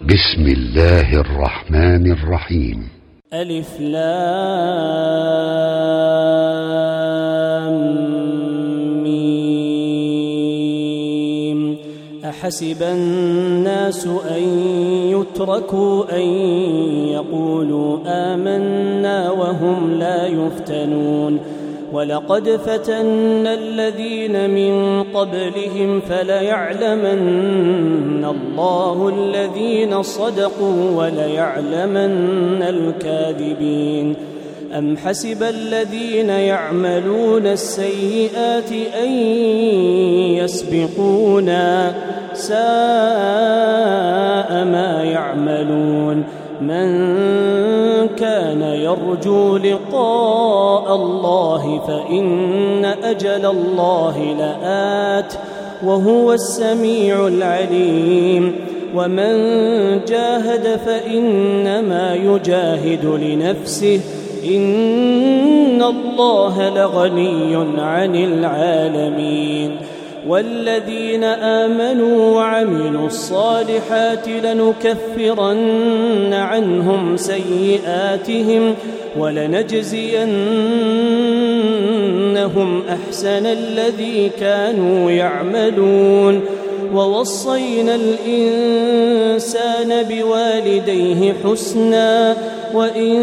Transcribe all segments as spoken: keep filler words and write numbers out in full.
بسم الله الرحمن الرحيم. ألف لام ميم. أحسب الناس أن يتركوا أن يقولوا آمنا وهم لا يفتنون ولقد فتنا الذين من قبلهم فليعلمن الله الذين صدقوا وليعلمن الكاذبين. أم حسب الذين يعملون السيئات أن يسبقونا ساء ما يعملون. من كان يرجو لقاء الله فإن أجل الله لآت وهو السميع العليم. ومن جاهد فإنما يجاهد لنفسه إن الله لغني عن العالمين. والذين آمنوا وعملوا الصالحات لنكفرن عنهم سيئاتهم ولنجزينهم أحسن الذي كانوا يعملون. ووصينا الإنسان بوالديه حسنا وإن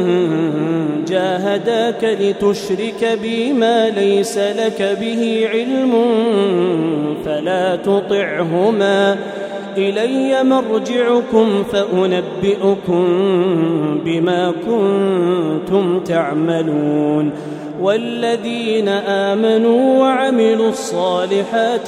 جاهداك لتشرك بي ما ليس لك به علم فلا تطعهما إلي مرجعكم فأنبئكم بما كنتم تعملون. والذين آمنوا وعملوا الصالحات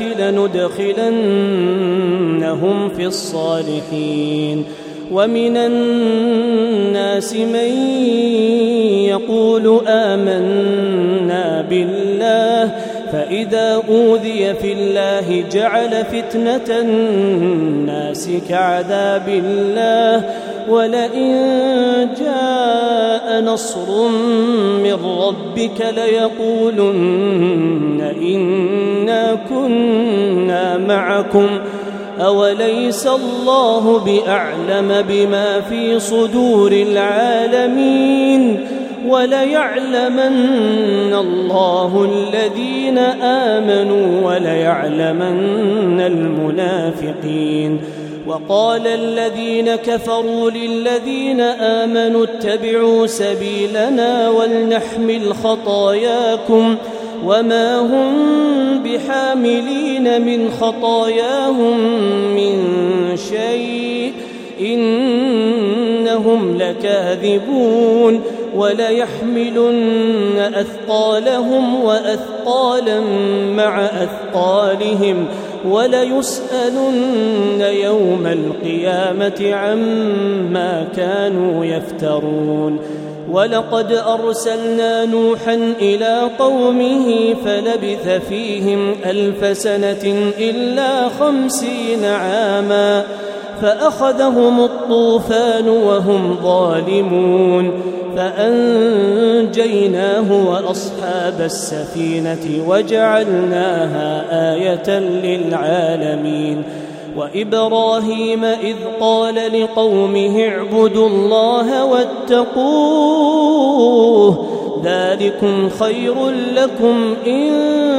لندخلنهم في الصالحين. ومن الناس من يقول آمنا بالله فإذا أوذي في الله جعل فتنة الناس كعذاب الله ولئن جاء نصر من ربك ليقولن إنا كنا معكم أوليس الله بأعلم بما في صدور العالمين. وليعلمن الله الذين آمنوا وليعلمن المنافقين. وقال الذين كفروا للذين آمنوا اتبعوا سبيلنا ولنحمل خطاياكم وما هم بحاملين من خطاياهم من شيء إنهم لكاذبون. وليحملن أثقالهم وأثقالا مع أثقالهم وليسألن يوم القيامة عما كانوا يفترون. ولقد أرسلنا نوحا إلى قومه فلبث فيهم ألف سنة إلا خمسين عاما فأخذهم الطوفان وهم ظالمون فأنجيناه وأصحاب السفينة وجعلناها آية للعالمين. وإبراهيم إذ قال لقومه اعبدوا الله واتقوه ذلكم خير لكم إن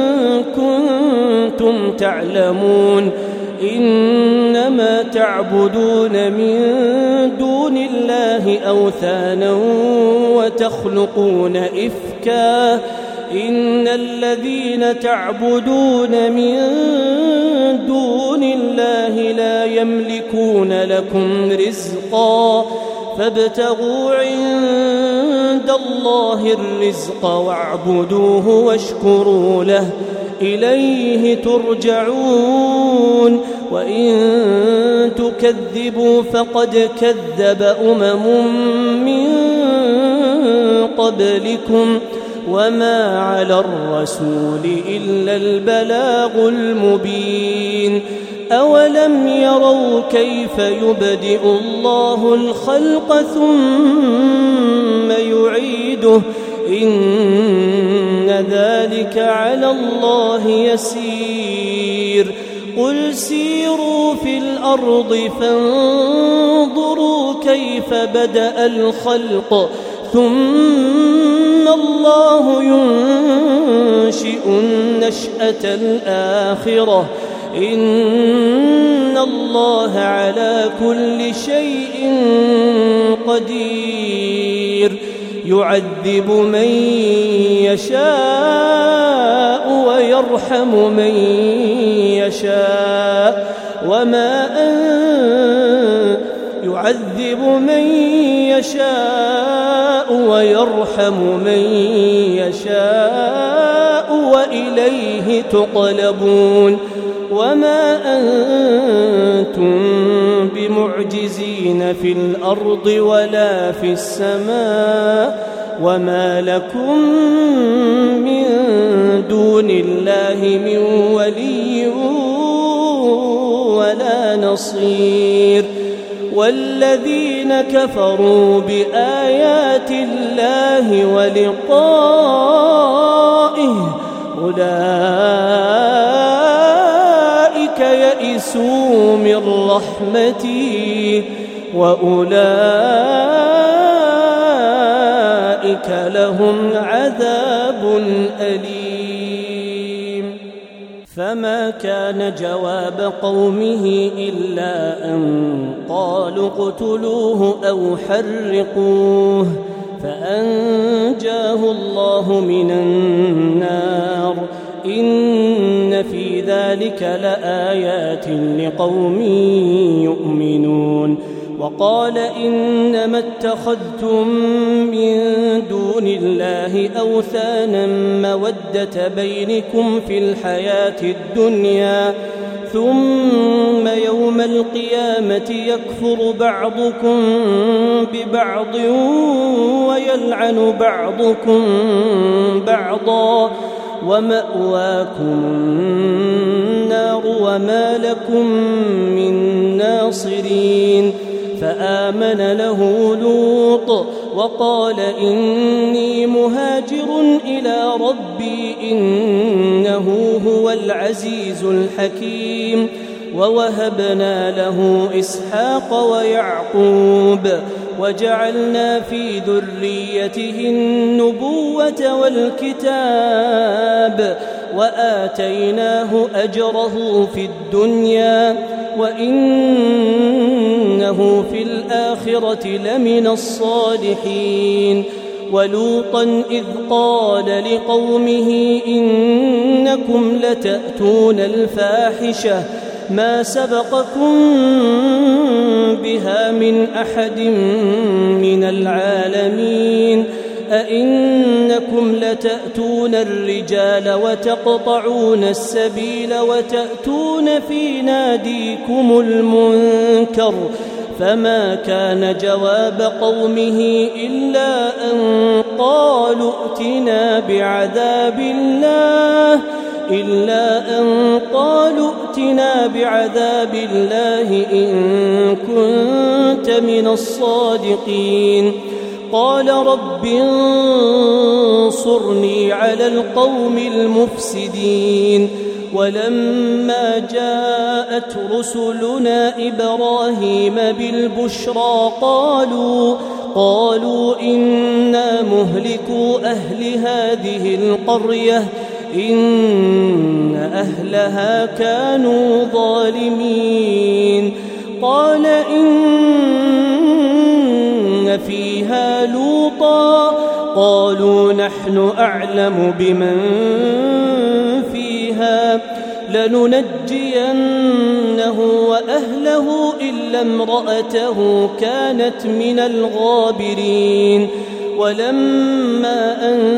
كنتم تعلمون. إنما تعبدون من دون الله أوثانا وتخلقون إفكا إن الذين تعبدون من دون الله لا يملكون لكم رزقا فابتغوا عند الله الرزق واعبدوه واشكروا له إليه ترجعون. وإن تكذبوا فقد كذب أمم من قبلكم وما على الرسول إلا البلاغ المبين. أولم يروا كيف يبدئ الله الخلق ثم يعيده إن ذلك على الله يسير. قل سيروا في الأرض فانظروا بدأ الخلق ثم الله ينشئ النشأة الآخرة إن الله على كل شيء قدير يعذب من يشاء ويرحم من يشاء وما أنت يعذب من يشاء ويرحم من يشاء وإليه تقلبون وما أنتم بمعجزين في الأرض ولا في السماء وما لكم من دون الله من ولي ولا نصير والذين كفروا بآيات الله ولقائه أولئك يئسوا من رحمتي وأولئك لهم عذاب أليم فما كان جواب قومه إلا أن قالوا اقتلوه أو حرقوه فأنجاه الله من النار إن في ذلك لآيات لقوم يؤمنون وقال إنما اتخذتم من دون الله أوثانا مودة بينكم في الحياة الدنيا ثم يوم القيامة يكفر بعضكم ببعض ويلعن بعضكم بعضا ومأواكم النار وما لكم من ناصرين فآمن له لوط وقال إني مهاجر إلى ربي إنه هو العزيز الحكيم ووهبنا له إسحاق ويعقوب وجعلنا في ذريته النبوة والكتاب وآتيناه أجره في الدنيا وإنه في الآخرة لمن الصالحين ولوطا إذ قال لقومه إنكم لتأتون الفاحشة ما سبقكم بها من أحد من العالمين أئنكم لتأتون الرجال وتقطعون السبيل وتأتون في ناديكم المنكر فما كان جواب قومه إلا أن قالوا ائتنا بعذاب الله إلا أن قالوا ائتنا بعذاب الله إن كنت من الصادقين قال رب انصرني على القوم المفسدين ولما جاءت رسلنا إبراهيم بالبشرى قالوا قالوا إنا مهلكو أهل هذه القرية إن أهلها كانوا ظالمين قال إن فيها لوطا قالوا نحن أعلم بمن فيها لننجينه وأهله إلا امرأته كانت من الغابرين ولما أن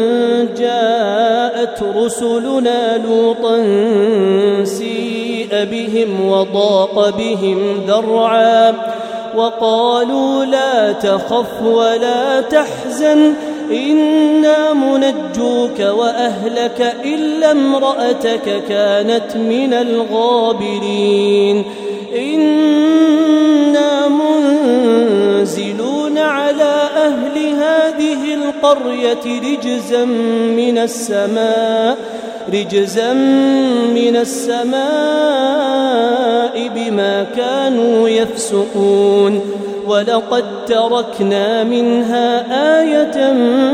جاءت رسلنا لوطا سيء بهم وضاق بهم ذرعا وقالوا لا تخف ولا تحزن إنا منجوك وأهلك إلا امرأتك كانت من الغابرين إنا منزلون على أهل هذه القرية رجزا من السماء رجزا من السماء بما كانوا يفسقون ولقد تركنا منها آية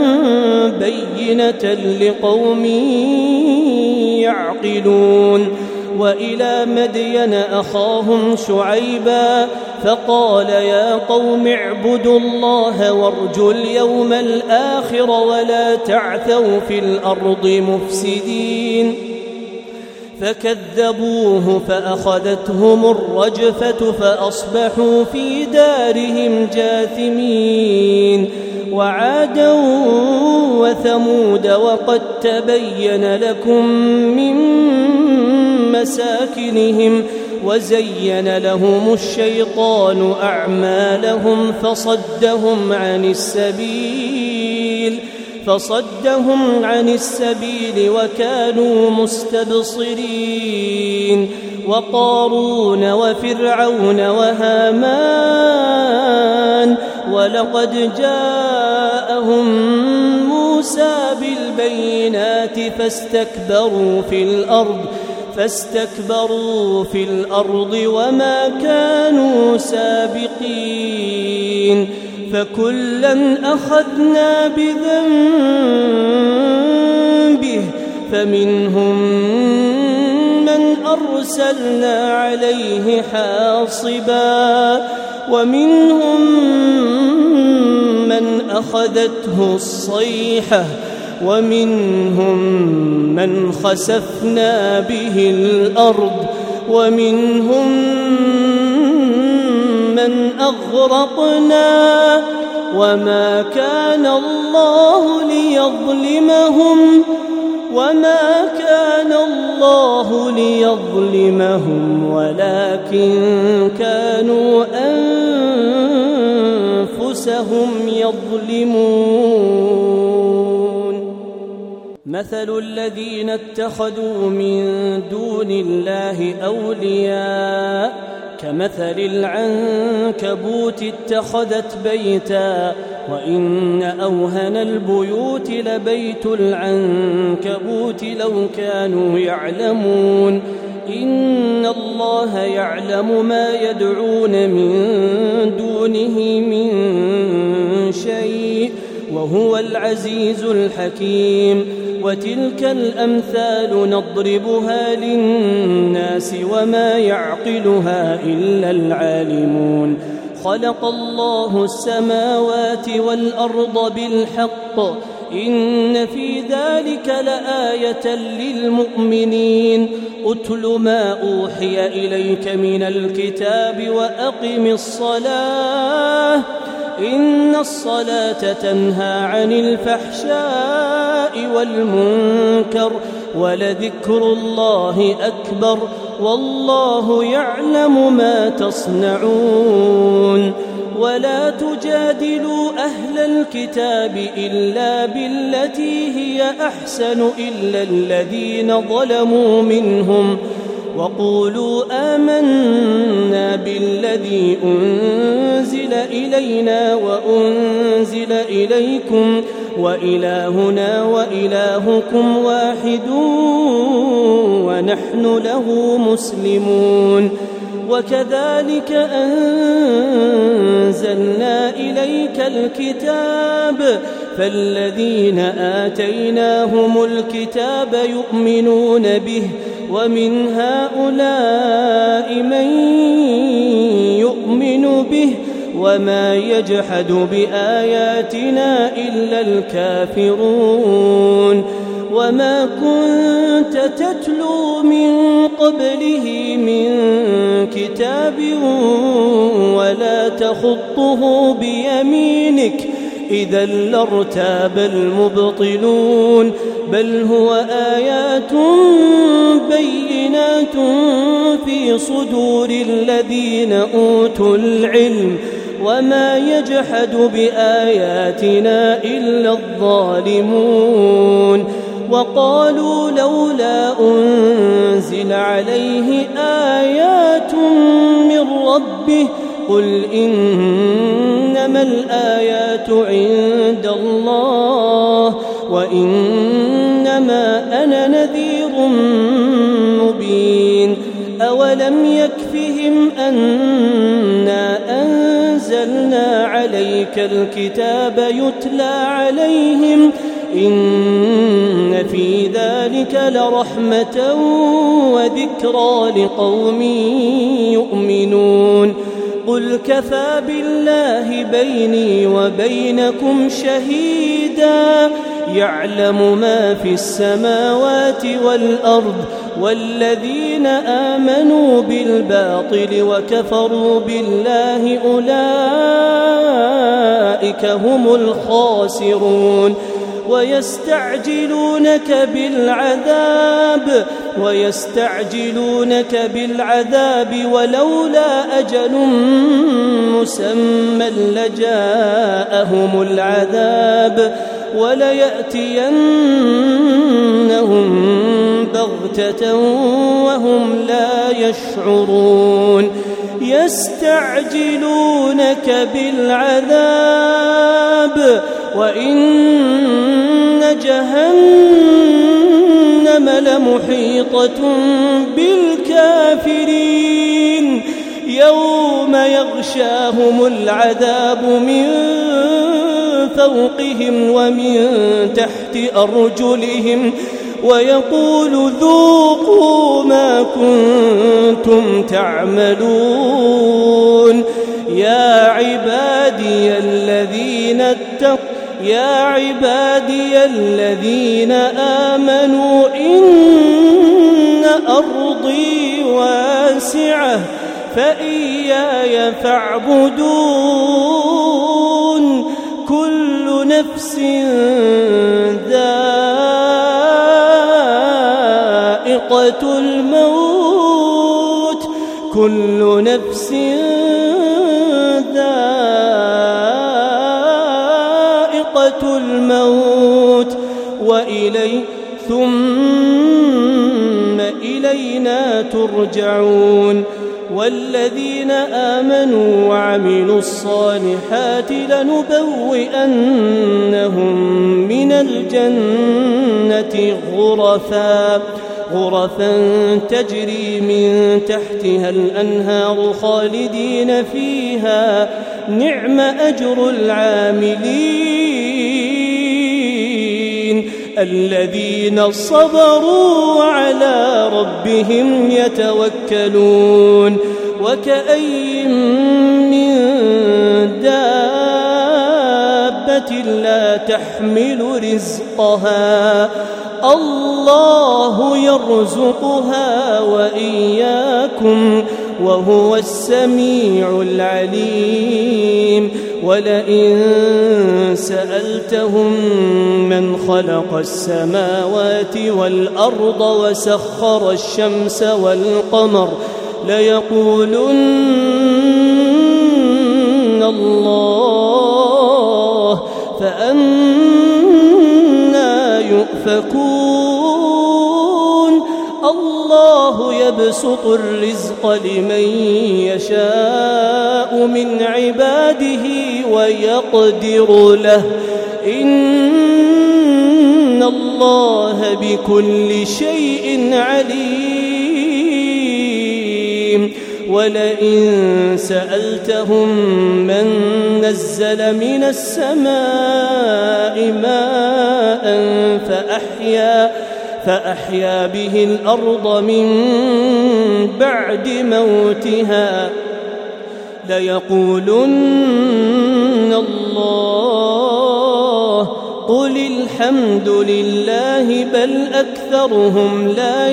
بينة لقوم يعقلون وإلى مدين أخاهم شعيبا فقال يا قوم اعبدوا الله وارجوا اليوم الآخر ولا تعثوا في الأرض مفسدين فكذبوه فأخذتهم الرجفة فأصبحوا في دارهم جاثمين وعادا وثمود وقد تبين لكم من مساكنهم وزين لهم الشيطان أعمالهم فصدهم عن السبيل فصدهم عن السبيل وكانوا مستبصرين وقارون وفرعون وهامان ولقد جاءهم موسى بالبينات فاستكبروا في الأرض فاستكبروا في الأرض وما كانوا سابقين فكلا أخذنا بذنبه فمنهم من أرسلنا عليه حاصبا ومنهم من أخذته الصيحة ومنهم من خسفنا به الأرض ومنهم من أغرقنا وما كان الله ليظلمهم وما كان الله ليظلمهم ولكن كانوا أنفسهم يظلمون مثل الذين اتخذوا من دون الله أولياء كمثل العنكبوت اتخذت بيتا وإن أوهن البيوت لبيت العنكبوت لو كانوا يعلمون إن الله يعلم ما يدعون من دونه من شيء وهو العزيز الحكيم وتلك الأمثال نضربها للناس وما يعقلها إلا العالمون خلق الله السماوات والأرض بالحق إن في ذلك لآية للمؤمنين أتل ما أوحي إليك من الكتاب وأقم الصلاة إن الصلاة تنهى عن الفحشاء والمنكر ولذكر الله أكبر والله يعلم ما تصنعون ولا تجادلوا أهل الكتاب إلا بالتي هي أحسن إلا الذين ظلموا منهم وقولوا آمنا بالذي أنزل إلينا وأنزل إليكم وإلهنا وإلهكم واحد ونحن له مسلمون وكذلك أنزلنا إليك الكتاب فالذين آتيناهم الكتاب يؤمنون به ومن هؤلاء من يؤمن به وما يجحد بآياتنا إلا الكافرون وما كنت تتلو من قبله من كتاب ولا تخطه بيمينك إذا لارتاب المبطلون بل هو آيات بينات في صدور الذين أوتوا العلم وما يجحد بآياتنا إلا الظالمون وقالوا لولا أنزل عليه آيات من ربه قل إنما الآيات عند الله وإنما أنا نذير أنا أنزلنا عليك الكتاب يتلى عليهم إن في ذلك لرحمة وذكرى لقوم يؤمنون قل كفى بالله بيني وبينكم شهيدا يعلم ما في السماوات والأرض والذين آمنوا بالباطل وكفروا بالله أولئك هم الخاسرون ويستعجلونك بالعذاب ويستعجلونك بالعذاب ولولا أجل مسمى لجاءهم العذاب وليأتينهم بغتة وهم لا يشعرون يستعجلونك بالعذاب وإن جهنم لمحيطة بالكافرين يوم يغشاهم العذاب من فوقهم ومن تحت أرجلهم ويقول ذوقوا ما كنتم تعملون يا عبادي الذين اتقوا يا عبادي الذين آمنوا إن أرضي واسعة فإياي فاعبدون كل نفس ذائقة الموت كل نفس ذائقة الموت وإلي ثم إلينا ترجعون والذين آمنوا وعملوا الصالحات لنبوئنهم من الجنة غرفا غرفا تجري من تحتها الأنهار خالدين فيها نعم أجر العاملين الذين صبروا وعلى ربهم يتوكلون وكأي من دابة لا تحمل رزقها الله يرزقها وإياكم وهو السميع العليم ولئن سألتهم من خلق السماوات والأرض وسخر الشمس والقمر ليقولن الله فأنى يؤفكون الله يبسط الرزق لمن يشاء من عباده ويقدر له إن الله بكل شيء عليم ولئن سألتهم من نزل من السماء ماء فأحيا فأحيا به الأرض من بعد موتها ليقولن الله قل الحمد لله بل أكثرهم لا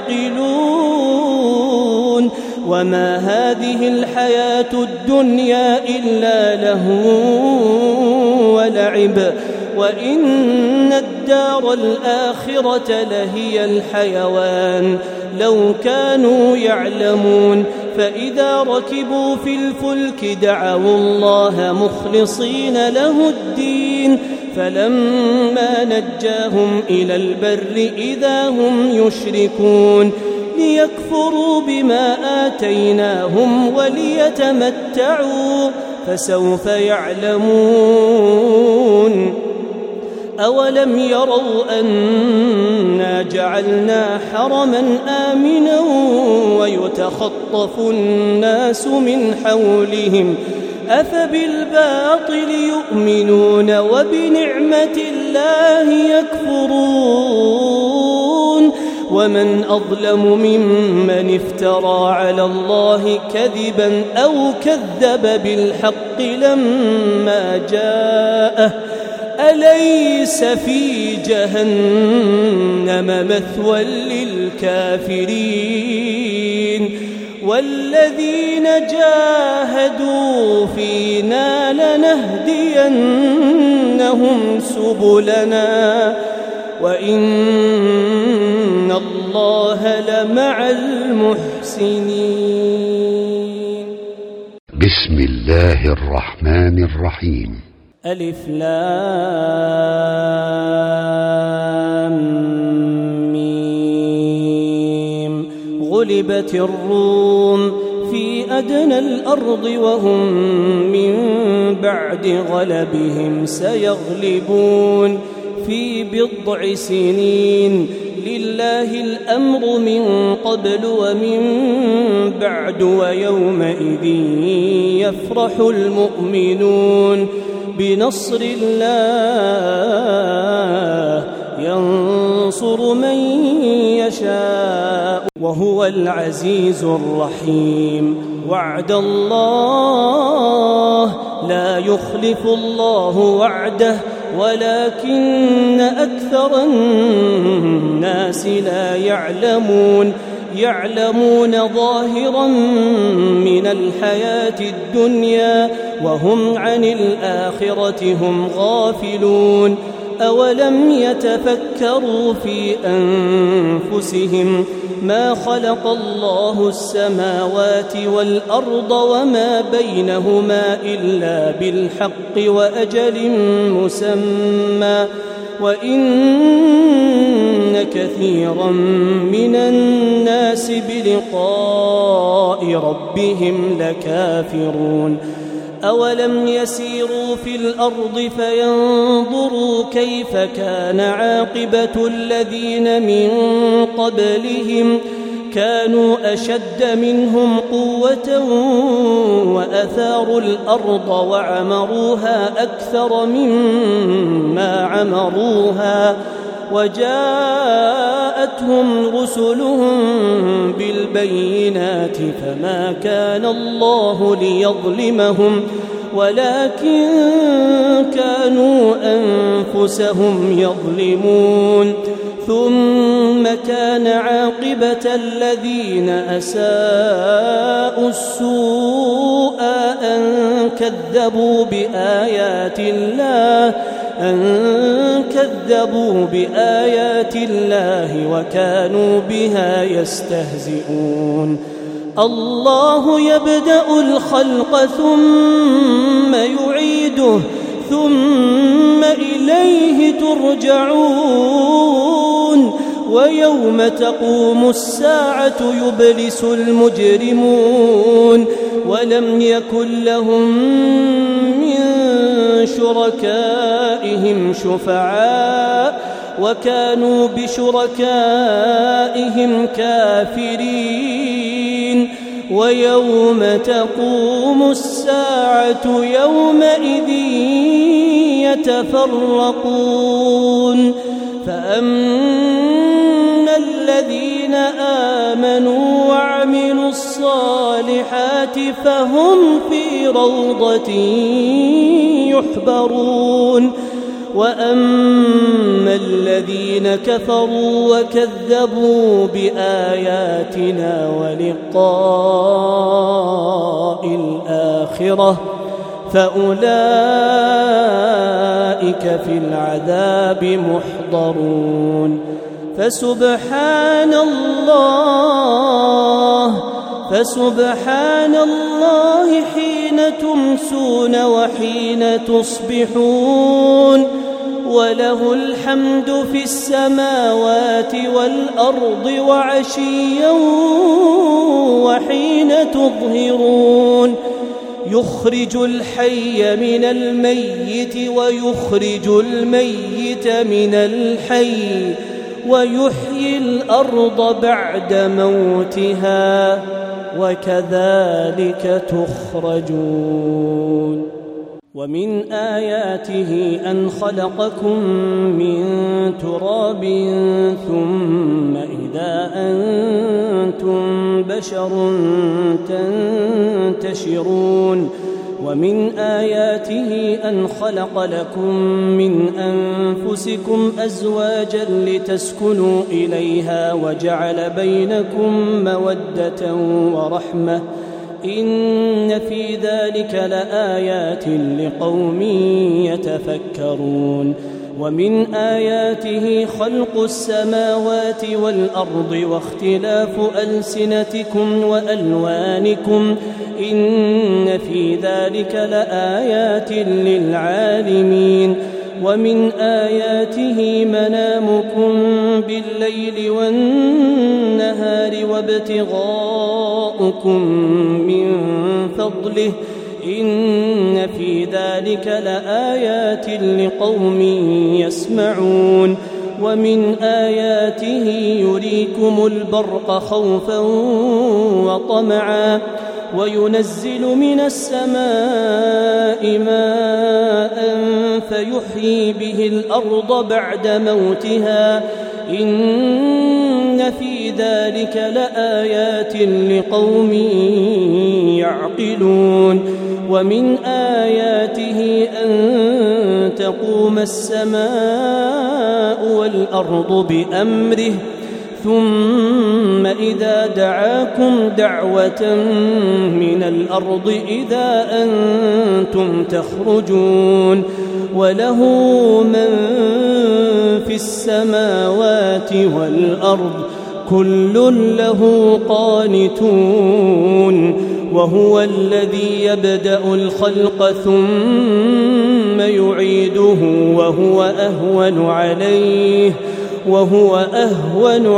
يعقلون وما هذه الحياة الدنيا إلا لهو ولعب وإن الدار الآخرة لهي الحيوان لو كانوا يعلمون فإذا ركبوا في الفلك دعوا الله مخلصين له الدين فلما نجاهم إلى البر إذا هم يشركون ليكفروا بما آتيناهم وليتمتعوا فسوف يعلمون أولم يروا أنا جعلنا حرما آمنا ويتبع يتخطف الناس من حولهم أفبالباطل يؤمنون وبنعمة الله يكفرون ومن أظلم ممن افترى على الله كذبا أو كذب بالحق لما جاءه أليس في جهنم مثوى للكافرين والذين جاهدوا فينا لنهدينهم سبلنا وإن الله لمع المحسنين. بسم الله الرحمن الرحيم. ألف لام ميم. غلبت الروم في أدنى الأرض وهم من بعد غلبهم سيغلبون في بضع سنين لله الأمر من قبل ومن بعد ويومئذ يفرح المؤمنون بنصر الله ينصر من يشاء وهو العزيز الرحيم. وعد الله لا يخلف الله وعده ولكن أكثر الناس لا يعلمون يعلمون ظاهرا من الحياة الدنيا وهم عن الآخرة هم غافلون. أولم يتفكروا في أنفسهم ما خلق الله السماوات والأرض وما بينهما إلا بالحق وأجل مسمى وإن كثيرا من الناس بلقاء ربهم لكافرون. أولم يسيروا في الأرض فينظروا كيف كان عاقبة الذين من قبلهم كانوا أشد منهم قوة وأثاروا الأرض وعمروها أكثر مما عمروها وجاءتهم رسلهم بالبينات فما كان الله ليظلمهم ولكن كانوا أنفسهم يظلمون. ثم كان عاقبة الذين أساءوا السوء أن كذبوا بآيات الله أن كذبوا بآيات الله وكانوا بها يستهزئون. الله يبدأ الخلق ثم يعيده ثم إليه ترجعون. ويوم تقوم الساعة يبلس المجرمون ولم يكن لهم من شركائهم شفعاء وكانوا بشركائهم كافرين. ويوم تقوم الساعة يومئذ يتفرقون فأما الذين آمنوا وعملوا الصالحات فهم في روضة يحبرون. وأما الذين كفروا وكذبوا بآياتنا ولقاء الآخرة فأولئك في العذاب محضرون. فسبحان الله فسبحان الله حين تمسون وحين تصبحون وله الحمد في السماوات والأرض وعشيا وحين تظهرون. يخرج الحي من الميت ويخرج الميت من الحي ويحيي الأرض بعد موتها وكذلك تخرجون. ومن آياته أن خلقكم من تراب ثم إذا أنتم بشر تنتشرون. ومن آياته أن خلق لكم من أنفسكم أزواجا لتسكنوا إليها وجعل بينكم مودة ورحمة إن في ذلك لآيات لقوم يتفكرون. ومن آياته خلق السماوات والأرض واختلاف ألسنتكم وألوانكم إن في ذلك لآيات للعالمين. ومن آياته منامكم بالليل والنهار وابتغاؤكم من فضله إن في ذلك لآيات لقوم يسمعون. ومن آياته يريكم البرق خوفا وطمعا وينزل من السماء ماء فيحيي به الأرض بعد موتها إن في ذلك لآيات لقوم يعقلون. ومن آياته أن تقوم السماء والأرض بأمره ثم إذا دعاكم دعوة من الأرض إذا أنتم تخرجون. وله من في السماوات والأرض كل له قانتون. وهو الذي يبدأ الخلق ثم يعيده وهو أهون عليه وهو أهون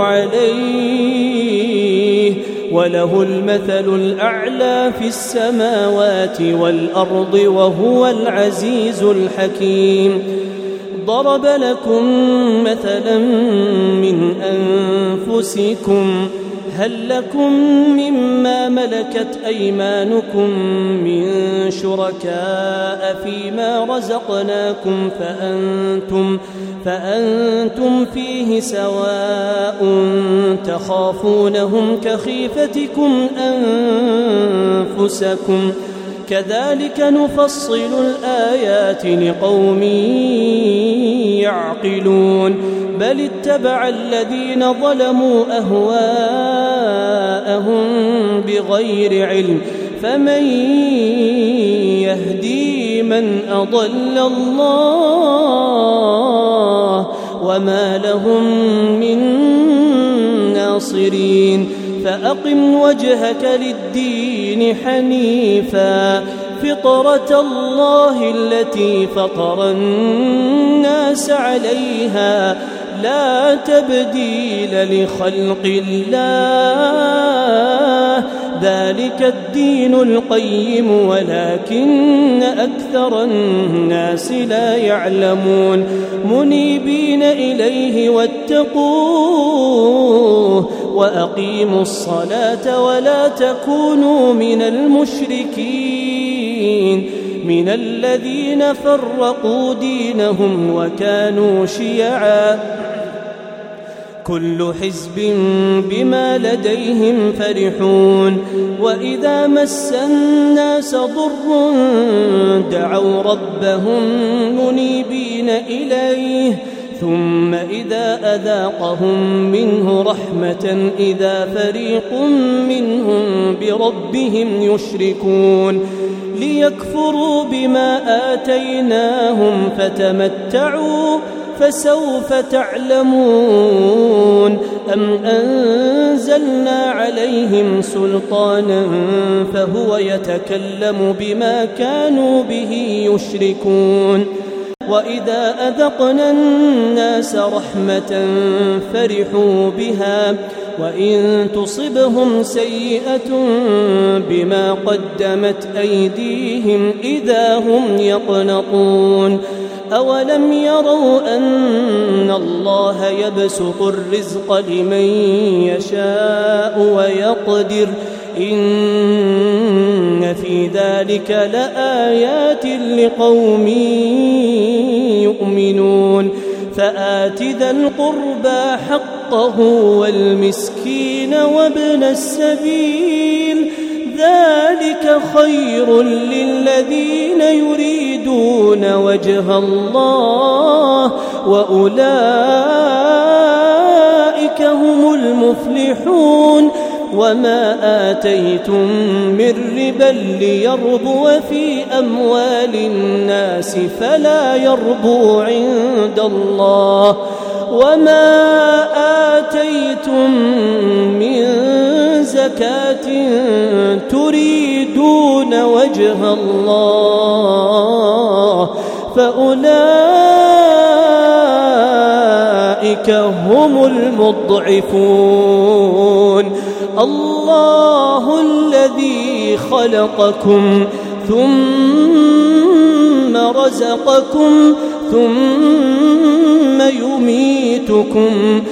عليه وله المثل الأعلى في السماوات والأرض وهو العزيز الحكيم. ضرب لكم مثلا من أنفسكم هل لكم مما ملكت أيمانكم من شركاء فيما رزقناكم فأنتم, فأنتم فيه سواء تخافونهم كخيفتكم أنفسكم كذلك نفصل الآيات لقوم يعقلون. بل اتبع الذين ظلموا أهواءهم بغير علم فمن يهدي من أضل الله وما لهم من ناصرين. فأقم وجهك للدين حنيفا فطرة الله التي فطر الناس عليها لا تبديل لخلق الله ذلك الدين القيم ولكن أكثر الناس لا يعلمون. منيبين إليه واتقوه وأقيموا الصلاة ولا تكونوا من المشركين من الذين فرقوا دينهم وكانوا شيعا كل حزب بما لديهم فرحون. وإذا مس الناس ضر دعوا ربهم منيبين إليه ثم إذا أذاقهم منه رحمة إذا فريق منهم بربهم يشركون. ليكفروا بما آتيناهم فتمتعوا فسوف تعلمون. أم أنزلنا عليهم سلطانا فهو يتكلم بما كانوا به يشركون. وإذا أذقنا الناس رحمة فرحوا بها وإن تصبهم سيئة بما قدمت أيديهم إذا هم يقنطون. أولم يروا أن الله يبسط الرزق لمن يشاء ويقدر إن في ذلك لآيات لقوم يؤمنون فآت ذا القربى حقه والمسكين وابن السبيل ذلك خير للذين يريدون وجه الله وأولئك هم المفلحون وما آتيتم من ربا ليربو في أموال الناس فلا يربو عند الله وما آتيتم من زكاة تريدون وجه الله فأولئك هم المضعفون الله الذي خلقكم ثم رزقكم ثم يميتكم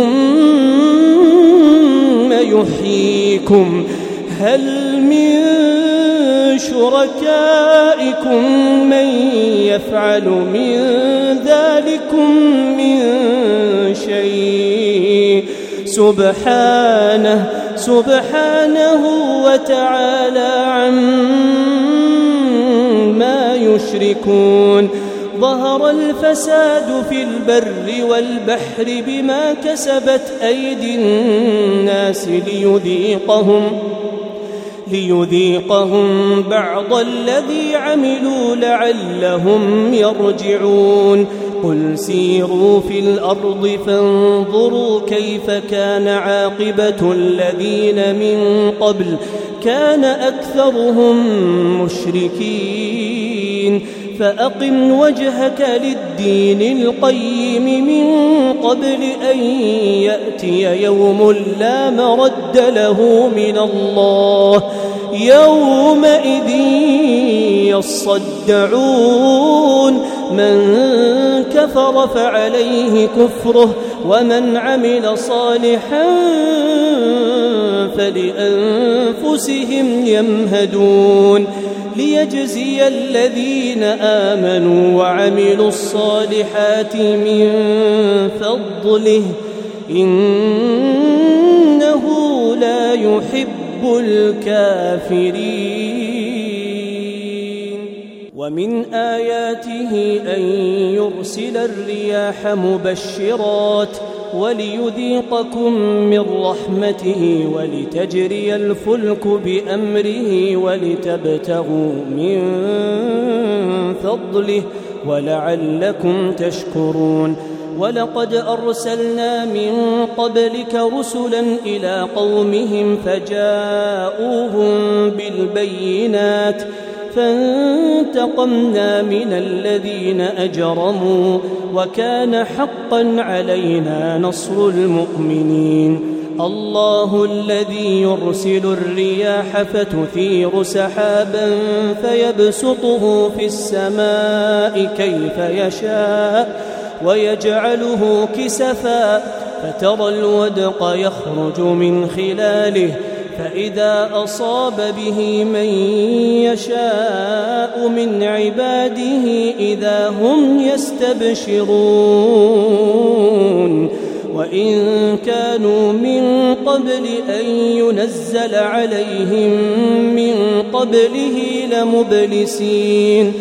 ثم يحييكم هل من شركائكم من يفعل من ذلكم من شيء سبحانه سبحانه وتعالى عما يشركون ظهر الفساد في البر والبحر بما كسبت أيدي الناس ليذيقهم ليذيقهم بعض الذي عملوا لعلهم يرجعون قل سيروا في الأرض فانظروا كيف كان عاقبة الذين من قبل كان أكثرهم مشركين فأقم وجهك للدين القيم من قبل أن يأتي يوم لا مرد له من الله يومئذ يصدعون من كفر فعليه كفره ومن عمل صالحا فلأنفسهم يمهدون ليجزي الذين آمنوا وعملوا الصالحات من فضله إنه لا يحب الكافرين ومن آياته أن يرسل الرياح مبشرات وليذيقكم من رحمته ولتجري الفلك بأمره ولتبتغوا من فضله ولعلكم تشكرون ولقد أرسلنا من قبلك رسلا إلى قومهم فجاءوهم بالبينات فانتقمنا من الذين أجرموا وكان حقا علينا نصر المؤمنين الله الذي يرسل الرياح فتثير سحابا فيبسطه في السماء كيف يشاء ويجعله كسفا فترى الودق يخرج من خلاله فإذا أصاب به من يشاء من عباده إذا هم يستبشرون وإن كانوا من قبل أن ينزل عليهم من قبله لمبلسين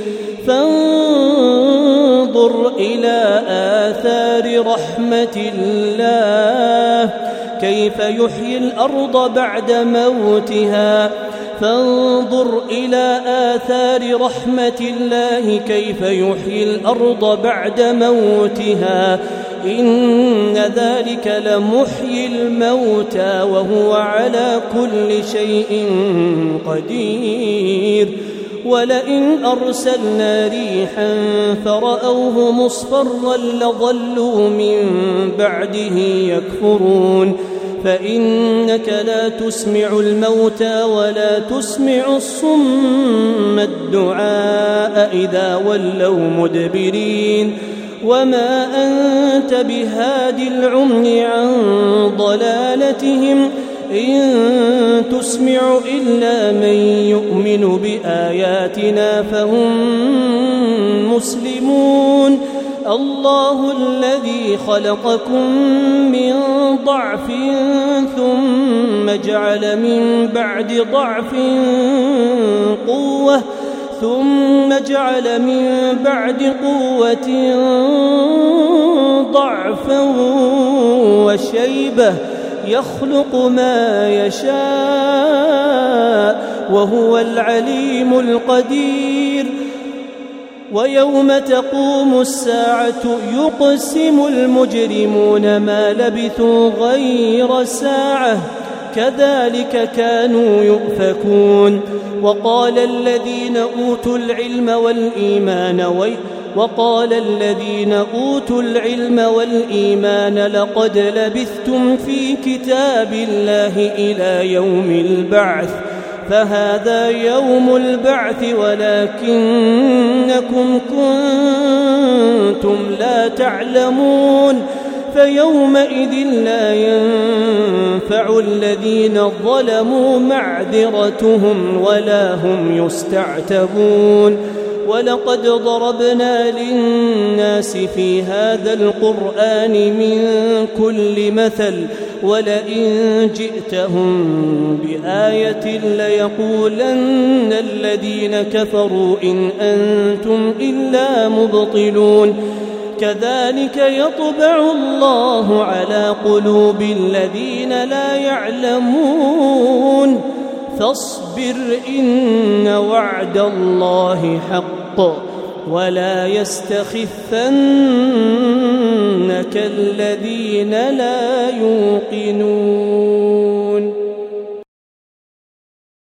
فانظر إلى آثار رحمة الله كيف يحيي الأرض بعد موتها فانظر إلى آثار رحمة الله كيف يحيي الأرض بعد موتها إن ذلك لمحيي الموتى وهو على كل شيء قدير ولئن أرسلنا ريحا فرأوه مصفرا لظلوا من بعده يكفرون فإنك لا تسمع الموتى ولا تسمع الصم الدعاء إذا ولوا مدبرين وما أنت بهادي العمي عن ضلالتهم إن تسمع إلا من يؤمن بآياتنا فهم مسلمون الله الذي خلقكم من ضعف ثم جعل من بعد ضعف قوة ثم جعل من بعد قوة ضعفا وشيبة يخلق ما يشاء وهو العليم القدير ويوم تقوم الساعة يقسم المجرمون ما لبثوا غير ساعة كذلك كانوا يؤفكون وقال الذين أوتوا العلم والإيمان وي وقال الذين أوتوا العلم والإيمان لقد لبثتم في كتاب الله إلى يوم البعث فهذا يوم البعث ولكنكم كنتم لا تعلمون فيومئذ لا ينفع الذين ظلموا معذرتهم ولا هم يستعتبون ولقد ضربنا للناس في هذا القرآن من كل مثل ولئن جئتهم بآية ليقولن الذين كفروا إن أنتم إلا مبطلون كذلك يطبع الله على قلوب الذين لا يعلمون فاصبر إن وعد الله حق ولا يستخفنك الذين لا يوقنون